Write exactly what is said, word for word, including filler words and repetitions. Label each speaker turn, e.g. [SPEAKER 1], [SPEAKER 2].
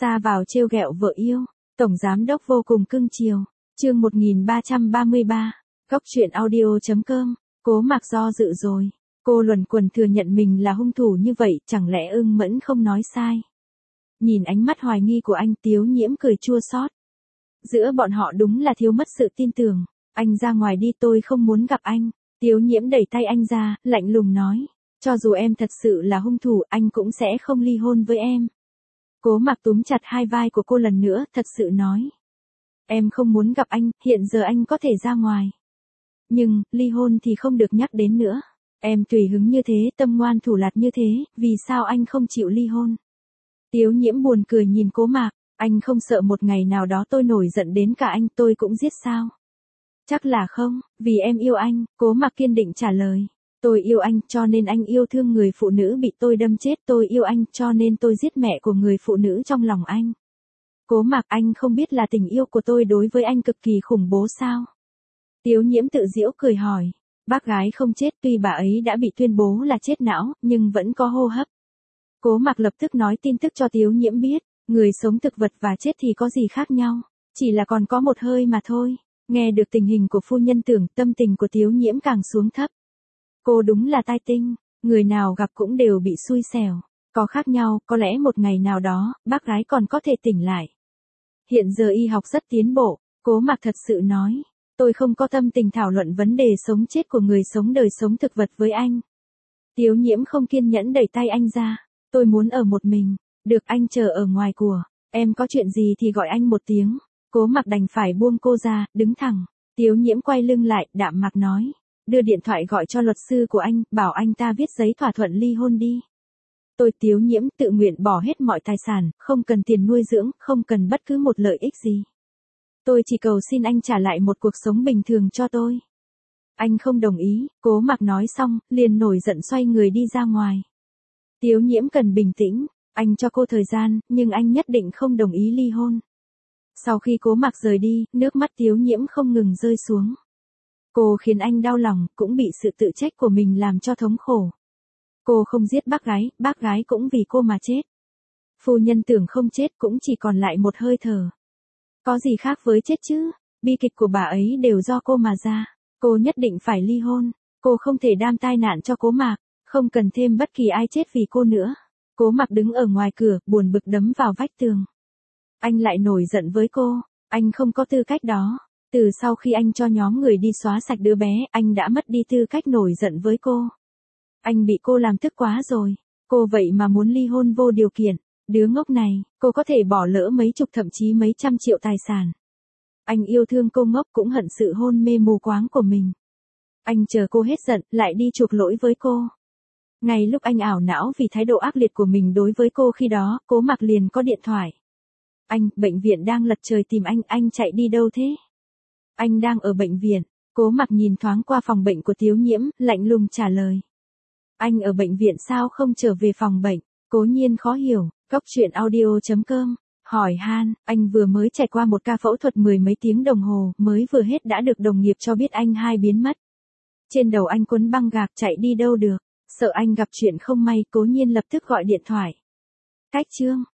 [SPEAKER 1] Xa vào trêu ghẹo vợ yêu, tổng giám đốc vô cùng cưng chiều. Chương một nghìn ba trăm ba mươi ba, Cốc truyện audio chấm com. Cố Mạc do dự rồi. Cô luẩn quẩn thừa nhận mình là hung thủ như vậy, chẳng lẽ Ưng Mẫn không nói sai. Nhìn ánh mắt hoài nghi của anh, Tiếu Nhiễm cười chua xót. Giữa bọn họ đúng là thiếu mất sự tin tưởng. Anh ra ngoài đi, tôi không muốn gặp anh. Tiếu Nhiễm đẩy tay anh ra, lạnh lùng nói. Cho dù em thật sự là hung thủ, anh cũng sẽ không ly hôn với em. Cố Mạc túm chặt hai vai của cô lần nữa, thật sự nói. Em không muốn gặp anh, hiện giờ anh có thể ra ngoài. Nhưng, ly hôn thì không được nhắc đến nữa. Em tùy hứng như thế, tâm ngoan thủ lạt như thế, vì sao anh không chịu ly hôn? Tiếu Nhiễm buồn cười nhìn Cố Mạc, anh không sợ một ngày nào đó tôi nổi giận đến cả anh tôi cũng giết sao? Chắc là không, vì em yêu anh, Cố Mạc kiên định trả lời. Tôi yêu anh cho nên anh yêu thương người phụ nữ bị tôi đâm chết, tôi yêu anh cho nên tôi giết mẹ của người phụ nữ trong lòng anh. Cố Mạc, anh không biết là tình yêu của tôi đối với anh cực kỳ khủng bố sao? Tiếu Nhiễm tự giễu cười hỏi. Bác gái không chết, tuy bà ấy đã bị tuyên bố là chết não, nhưng vẫn có hô hấp. Cố Mạc lập tức nói tin tức cho Tiếu Nhiễm biết, người sống thực vật và chết thì có gì khác nhau, chỉ là còn có một hơi mà thôi. Nghe được tình hình của phu nhân Tưởng, tâm tình của Tiếu Nhiễm càng xuống thấp. Cô đúng là tai tinh, người nào gặp cũng đều bị xui xẻo. Có khác nhau, có lẽ một ngày nào đó, bác gái còn có thể tỉnh lại. Hiện giờ y học rất tiến bộ, Cố Mạc thật sự nói. Tôi không có tâm tình thảo luận vấn đề sống chết của người sống đời sống thực vật với anh. Tiếu Nhiễm không kiên nhẫn đẩy tay anh ra. Tôi muốn ở một mình, được anh chờ ở ngoài của. Em có chuyện gì thì gọi anh một tiếng. Cố Mạc đành phải buông cô ra, đứng thẳng. Tiếu Nhiễm quay lưng lại, đạm mạc nói. Đưa điện thoại gọi cho luật sư của anh, bảo anh ta viết giấy thỏa thuận ly hôn đi. Tôi Tiếu Nhiễm tự nguyện bỏ hết mọi tài sản, không cần tiền nuôi dưỡng, không cần bất cứ một lợi ích gì. Tôi chỉ cầu xin anh trả lại một cuộc sống bình thường cho tôi. Anh không đồng ý, Cố Mạc nói xong, liền nổi giận xoay người đi ra ngoài. Tiếu Nhiễm cần bình tĩnh, anh cho cô thời gian, nhưng anh nhất định không đồng ý ly hôn. Sau khi Cố Mạc rời đi, nước mắt Tiếu Nhiễm không ngừng rơi xuống. Cô khiến anh đau lòng, cũng bị sự tự trách của mình làm cho thống khổ. Cô không giết bác gái, bác gái cũng vì cô mà chết. Phu nhân Tưởng không chết cũng chỉ còn lại một hơi thở. Có gì khác với chết chứ, bi kịch của bà ấy đều do cô mà ra. Cô nhất định phải ly hôn, cô không thể đam tai nạn cho Cố Mạc, không cần thêm bất kỳ ai chết vì cô nữa. Cố Mạc đứng ở ngoài cửa, buồn bực đấm vào vách tường. Anh lại nổi giận với cô, anh không có tư cách đó. Từ sau khi anh cho nhóm người đi xóa sạch đứa bé, anh đã mất đi tư cách nổi giận với cô. Anh bị cô làm tức quá rồi, cô vậy mà muốn ly hôn vô điều kiện. Đứa ngốc này, cô có thể bỏ lỡ mấy chục thậm chí mấy trăm triệu tài sản. Anh yêu thương cô ngốc cũng hận sự hôn mê mù quáng của mình. Anh chờ cô hết giận, lại đi chuộc lỗi với cô. Ngay lúc anh ảo não vì thái độ ác liệt của mình đối với cô khi đó, Cố Mạc liền có điện thoại. Anh, bệnh viện đang lật trời tìm anh, anh chạy đi đâu thế? Anh đang ở bệnh viện. Cố Mạc nhìn thoáng qua phòng bệnh của Tiếu Nhiễm, lạnh lùng trả lời. Anh ở bệnh viện sao không trở về phòng bệnh? Cố Nhiên khó hiểu. Cốc truyện audio chấm com, hỏi han, anh vừa mới trải qua một ca phẫu thuật mười mấy tiếng đồng hồ, mới vừa hết đã được đồng nghiệp cho biết anh hai biến mất. Trên đầu anh quấn băng gạc, chạy đi đâu được, sợ anh gặp chuyện không may, Cố Nhiên lập tức gọi điện thoại. Cách chương